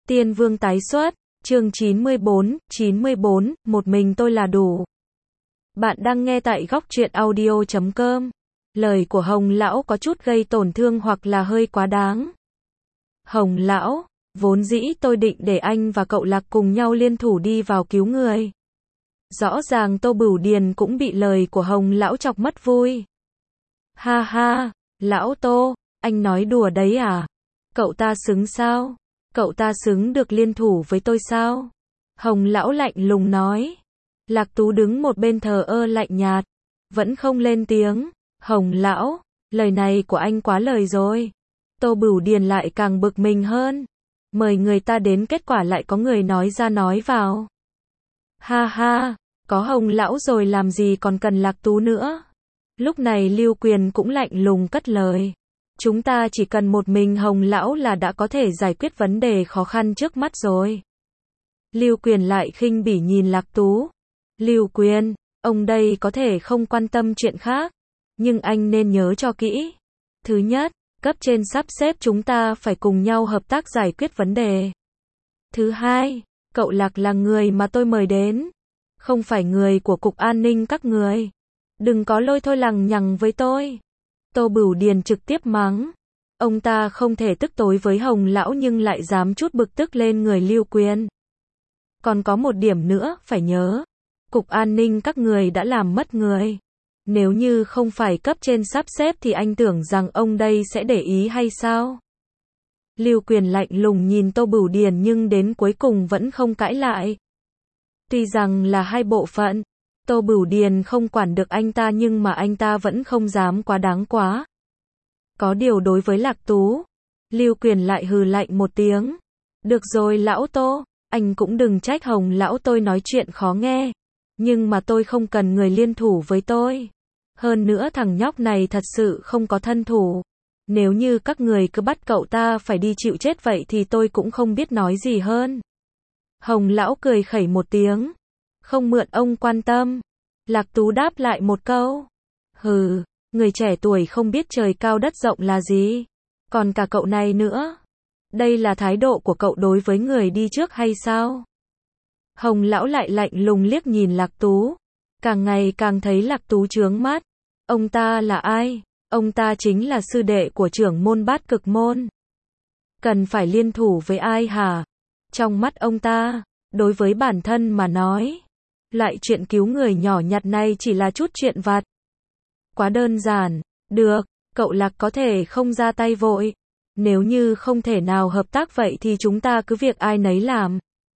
Tiên Vương tái xuất, chương 94, một mình tôi là đủ. Bạn đang nghe tại góc truyện audio.com. Lời của Hồng Lão có chút gây tổn thương hoặc là hơi quá đáng. Hồng Lão, vốn dĩ tôi định để anh và cậu Lạc cùng nhau liên thủ đi vào cứu người. Rõ ràng Tô Bửu Điền cũng bị lời của Hồng Lão chọc mất vui. Ha ha, Lão Tô, anh nói đùa đấy à? Cậu ta xứng sao? Cậu ta xứng được liên thủ với tôi sao? Hồng Lão lạnh lùng nói. Lạc Tú đứng một bên thờ ơ lạnh nhạt, vẫn không lên tiếng. Hồng Lão, lời này của anh quá lời rồi. Tô Bửu Điền lại càng bực mình hơn. Mời người ta đến kết quả lại có người nói ra nói vào. Ha ha, có Hồng Lão rồi làm gì còn cần Lạc Tú nữa. Lúc này Lưu Quyền cũng lạnh lùng cất lời. Chúng ta chỉ cần một mình Hồng Lão là đã có thể giải quyết vấn đề khó khăn trước mắt rồi. Lưu Quyền lại khinh bỉ nhìn Lạc Tú. Lưu Quyền, ông đây có thể không quan tâm chuyện khác, nhưng anh nên nhớ cho kỹ. Thứ nhất, cấp trên sắp xếp chúng ta phải cùng nhau hợp tác giải quyết vấn đề. Thứ hai, cậu Lạc là người mà tôi mời đến, không phải người của Cục An ninh các người. Đừng có lôi thôi lằng nhằng với tôi. Tô Bửu Điền trực tiếp mắng. Ông ta không thể tức tối với Hồng Lão nhưng lại dám chút bực tức lên người Lưu Quyền. Còn có một điểm nữa phải nhớ. Cục An ninh các người đã làm mất người. Nếu như không phải cấp trên sắp xếp thì anh tưởng rằng ông đây sẽ để ý hay sao? Lưu Quyền lạnh lùng nhìn Tô Bửu Điền nhưng đến cuối cùng vẫn không cãi lại. Tuy rằng là hai bộ phận, Tô Bửu Điền không quản được anh ta nhưng mà anh ta vẫn không dám quá đáng quá. Có điều đối với Lạc Tú, Lưu Quyền lại hừ lạnh một tiếng. Được rồi Lão Tô, anh cũng đừng trách Hồng Lão tôi nói chuyện khó nghe. Nhưng mà tôi không cần người liên thủ với tôi. Hơn nữa thằng nhóc này thật sự không có thân thủ. Nếu như các người cứ bắt cậu ta phải đi chịu chết vậy thì tôi cũng không biết nói gì hơn. Hồng Lão cười khẩy một tiếng. Không mượn ông quan tâm. Lạc Tú đáp lại một câu. Hừ, người trẻ tuổi không biết trời cao đất rộng là gì. Còn cả cậu này nữa. Đây là thái độ của cậu đối với người đi trước hay sao? Hồng Lão lại lạnh lùng liếc nhìn Lạc Tú. Càng ngày càng thấy Lạc Tú chướng mắt. Ông ta là ai? Ông ta chính là sư đệ của trưởng môn Bát Cực môn. Cần phải liên thủ với ai hả? Trong mắt ông ta, đối với bản thân mà nói, loại chuyện cứu người nhỏ nhặt này chỉ là chút chuyện vặt. Quá đơn giản. Được, cậu Lạc có thể không ra tay vội. Nếu như không thể nào hợp tác vậy thì chúng ta cứ việc ai nấy làm.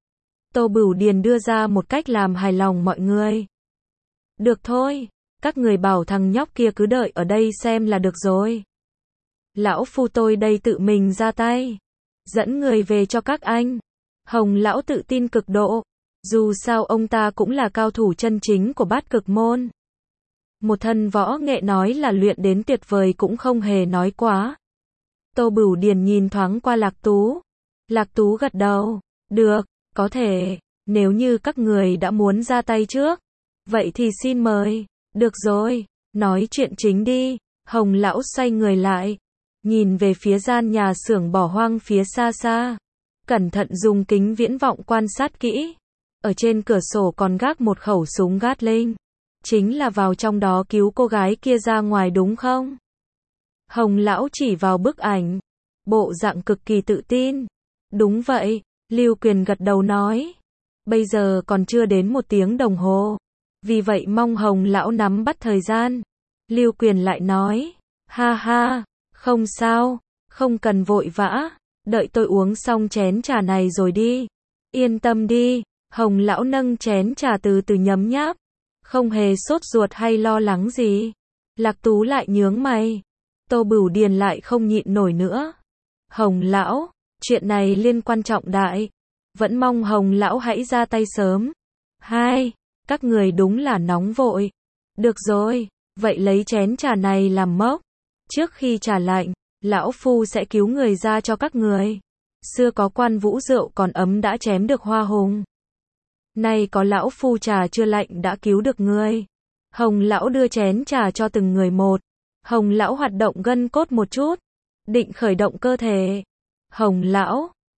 Tô Bửu Điền đưa ra một cách làm hài lòng mọi người. Được thôi, các người bảo thằng nhóc kia cứ đợi ở đây xem là được rồi. Lão phu tôi đây tự mình ra tay. Dẫn người về cho các anh. Hồng Lão tự tin cực độ. Dù sao ông ta cũng là cao thủ chân chính của Bát Cực môn. Một thân võ nghệ nói là luyện đến tuyệt vời cũng không hề nói quá. Tô Bửu Điền nhìn thoáng qua Lạc Tú. Lạc Tú gật đầu. Được, có thể. Nếu như các người đã muốn ra tay trước, vậy thì xin mời. Được rồi, nói chuyện chính đi. Hồng Lão xoay người lại, nhìn về phía gian nhà xưởng bỏ hoang phía xa xa. Cẩn thận dùng kính viễn vọng quan sát kỹ. Ở trên cửa sổ còn gác một khẩu súng Gatling. Chính là vào trong đó cứu cô gái kia ra ngoài đúng không? Hồng Lão chỉ vào bức ảnh. Bộ dạng cực kỳ tự tin. Đúng vậy, Lưu Quyền gật đầu nói. Bây giờ còn chưa đến 1 tiếng đồng hồ. Vì vậy mong Hồng Lão nắm bắt thời gian. Lưu Quyền lại nói. Ha ha, không sao, không cần vội vã. Đợi tôi uống xong chén trà này rồi đi. Yên tâm đi. Hồng Lão nâng chén trà từ từ nhấm nháp. Không hề sốt ruột hay lo lắng gì. Lạc Tú lại nhướng mày. Tô Bửu Điền lại không nhịn nổi nữa. Hồng Lão, chuyện này liên quan trọng đại. Vẫn mong Hồng Lão hãy ra tay sớm. Hai, các người đúng là nóng vội. Được rồi, vậy lấy chén trà này làm mốc. Trước khi trà lạnh, Lão Phu sẽ cứu người ra cho các người. Xưa có quan vũ rượu còn ấm đã chém được hoa hùng. Nay có Lão Phu trà chưa lạnh đã cứu được người. Hồng Lão đưa chén trà cho từng người một. Hồng Lão hoạt động gân cốt một chút. Định khởi động cơ thể. Hồng Lão,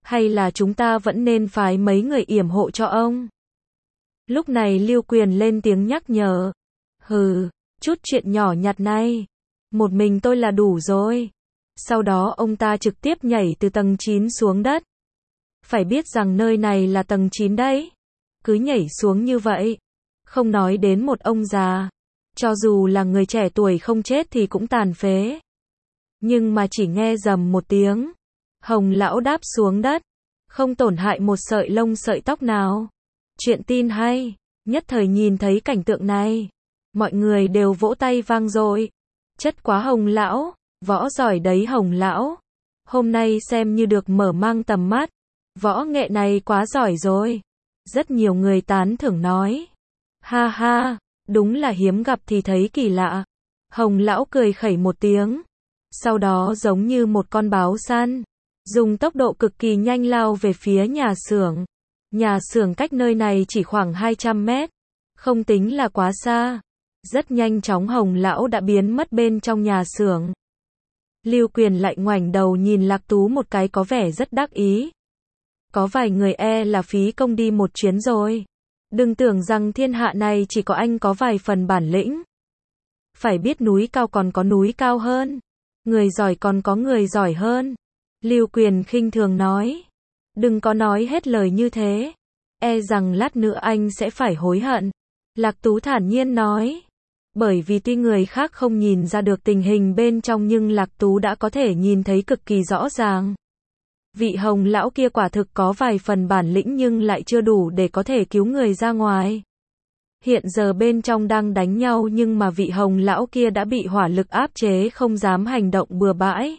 Hay là chúng ta vẫn nên phái mấy người yểm hộ cho ông? Lúc này Lưu Quyền lên tiếng nhắc nhở. Hừ, chút chuyện nhỏ nhặt này. Một mình tôi là đủ rồi. Sau đó ông ta trực tiếp nhảy từ tầng 9 xuống đất. Phải biết rằng nơi này là tầng 9 đấy. Cứ nhảy xuống như vậy. Không nói đến một ông già. Cho dù là người trẻ tuổi không chết thì cũng tàn phế. Nhưng mà chỉ nghe rầm một tiếng. Hồng lão đáp xuống đất. Không tổn hại một sợi lông sợi tóc nào. Chuyện tin hay. Nhất thời nhìn thấy cảnh tượng này. Mọi người đều vỗ tay vang dội. Chất quá Hồng lão. Võ giỏi đấy Hồng lão. Hôm nay xem như được mở mang tầm mắt. Võ nghệ này quá giỏi rồi. Rất nhiều người tán thưởng nói. Ha ha, đúng là hiếm gặp thì thấy kỳ lạ. Hồng lão cười khẩy một tiếng. Sau đó giống như một con báo săn. Dùng tốc độ cực kỳ nhanh lao về phía nhà xưởng. Nhà xưởng cách nơi này chỉ khoảng 200 mét. Không tính là quá xa. Rất nhanh chóng Hồng lão đã biến mất bên trong nhà xưởng. Lưu Quyền lại ngoảnh đầu nhìn Lạc Tú một cái có vẻ rất đắc ý. Có vài người là phí công đi một chuyến rồi. Đừng tưởng rằng thiên hạ này chỉ có anh có vài phần bản lĩnh. Phải biết núi cao còn có núi cao hơn. Người giỏi còn có người giỏi hơn. Lưu Quyền khinh thường nói. Đừng có nói hết lời như thế. Rằng lát nữa anh sẽ phải hối hận. Lạc Tú thản nhiên nói. Bởi vì tuy người khác không nhìn ra được tình hình bên trong nhưng Lạc Tú đã có thể nhìn thấy cực kỳ rõ ràng. Vị Hồng lão kia quả thực có vài phần bản lĩnh nhưng lại chưa đủ để có thể cứu người ra ngoài. Hiện giờ bên trong đang đánh nhau nhưng mà vị Hồng lão kia đã bị hỏa lực áp chế không dám hành động bừa bãi.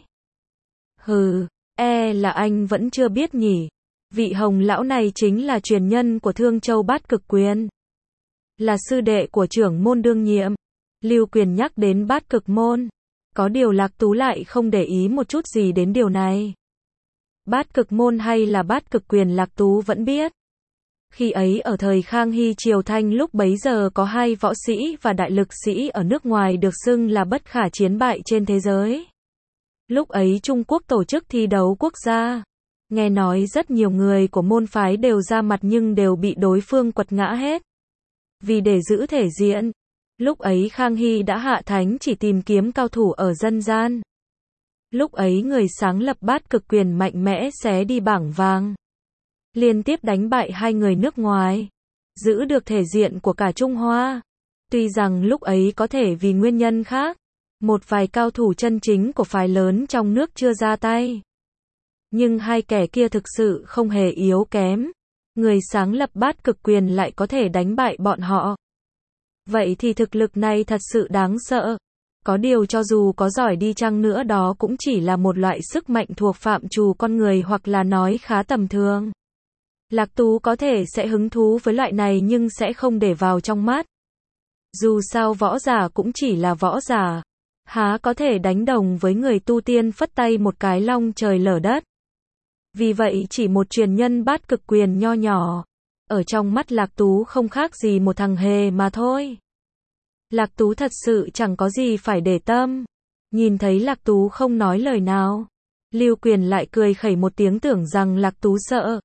Hừ, là anh vẫn chưa biết nhỉ. Vị Hồng lão này chính là truyền nhân của Thương Châu Bát Cực Quyền. Là sư đệ của trưởng môn đương nhiệm. Lưu Quyền nhắc đến Bát Cực môn. Có điều Lạc Tú lại không để ý một chút gì đến điều này. Bát Cực môn hay là Bát Cực Quyền Lạc Tú vẫn biết. Khi ấy ở thời Khang Hy Triều Thanh lúc bấy giờ có hai võ sĩ và đại lực sĩ ở nước ngoài được xưng là bất khả chiến bại trên thế giới. Lúc ấy Trung Quốc tổ chức thi đấu quốc gia. Nghe nói rất nhiều người của môn phái đều ra mặt nhưng đều bị đối phương quật ngã hết. Vì để giữ thể diện, lúc ấy Khang Hy đã hạ thánh chỉ tìm kiếm cao thủ ở dân gian. Lúc ấy người sáng lập Bát Cực Quyền mạnh mẽ xé đi bảng vàng. Liên tiếp đánh bại hai người nước ngoài. Giữ được thể diện của cả Trung Hoa. Tuy rằng lúc ấy có thể vì nguyên nhân khác. Một vài cao thủ chân chính của phái lớn trong nước chưa ra tay. Nhưng hai kẻ kia thực sự không hề yếu kém. Người sáng lập Bát Cực Quyền lại có thể đánh bại bọn họ. Vậy thì thực lực này thật sự đáng sợ. Có điều cho dù có giỏi đi chăng nữa đó cũng chỉ là một loại sức mạnh thuộc phạm trù con người hoặc là nói khá tầm thường. Lạc Tú có thể sẽ hứng thú với loại này nhưng sẽ không để vào trong mắt. Dù sao võ giả cũng chỉ là võ giả. Há có thể đánh đồng với người tu tiên phất tay một cái long trời lở đất. Vì vậy chỉ một truyền nhân Bát Cực Quyền nho nhỏ. Ở trong mắt Lạc Tú không khác gì một thằng hề mà thôi. Lạc Tú thật sự chẳng có gì phải để tâm. Nhìn thấy Lạc Tú không nói lời nào. Lưu Quyền lại cười khẩy một tiếng tưởng rằng Lạc Tú sợ.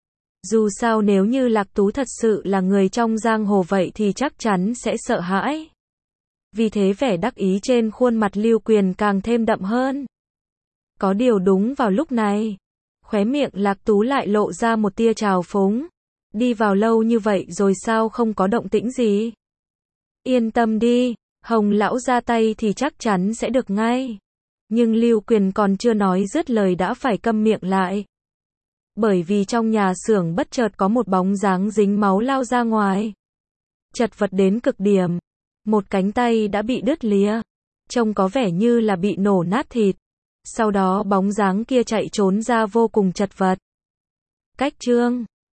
Dù sao nếu như Lạc Tú thật sự là người trong giang hồ vậy thì chắc chắn sẽ sợ hãi. Vì thế vẻ đắc ý trên khuôn mặt Lưu Quyền càng thêm đậm hơn. Có điều đúng vào lúc này. Khóe miệng Lạc Tú lại lộ ra một tia trào phúng. Đi vào lâu như vậy rồi sao không có động tĩnh gì? Yên tâm đi, Hồng lão ra tay thì chắc chắn sẽ được ngay. Nhưng Lưu Quyền còn chưa nói dứt lời đã phải câm miệng lại. Bởi vì trong nhà xưởng bất chợt có một bóng dáng dính máu lao ra ngoài. Chật vật đến cực điểm. Một cánh tay đã bị đứt lìa. Trông có vẻ như là bị nổ nát thịt. Sau đó bóng dáng kia chạy trốn ra vô cùng chật vật. Cách chương